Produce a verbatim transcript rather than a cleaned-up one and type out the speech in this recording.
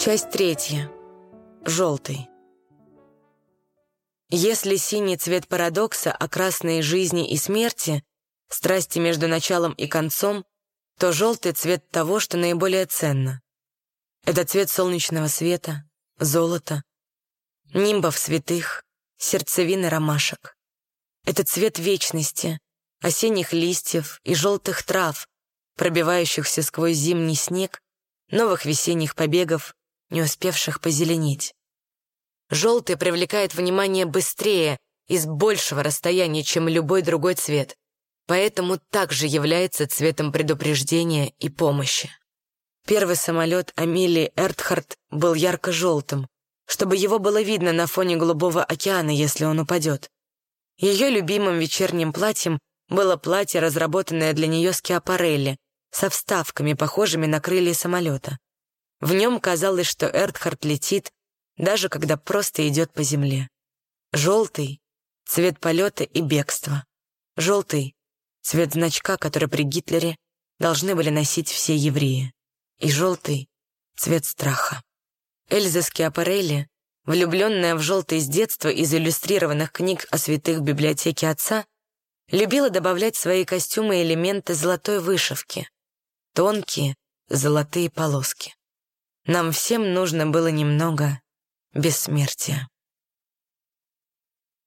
Часть третья. Желтый. Если синий цвет парадокса, а красный — жизни и смерти, страсти между началом и концом, то желтый — цвет того, что наиболее ценно. Это цвет солнечного света, золота, нимбов святых, сердцевины ромашек. Это цвет вечности, осенних листьев и желтых трав, пробивающихся сквозь зимний снег, новых весенних побегов, не успевших позеленеть. Желтый привлекает внимание быстрее и с большего расстояния, чем любой другой цвет, поэтому также является цветом предупреждения и помощи. Первый самолет Амелии Эртхарт был ярко-желтым, чтобы его было видно на фоне голубого океана, если он упадет. Ее любимым вечерним платьем было платье, разработанное для нее Скиапарелли, со вставками, похожими на крылья самолета. В нем казалось, что Эртхарт летит, даже когда просто идет по земле. Желтый — цвет полета и бегства. Желтый — цвет значка, который при Гитлере должны были носить все евреи. И желтый — цвет страха. Эльза Скиапарелли, влюбленная в желтый с детства из иллюстрированных книг о святых в библиотеке отца, любила добавлять в свои костюмы элементы золотой вышивки, тонкие золотые полоски. Нам всем нужно было немного бессмертия.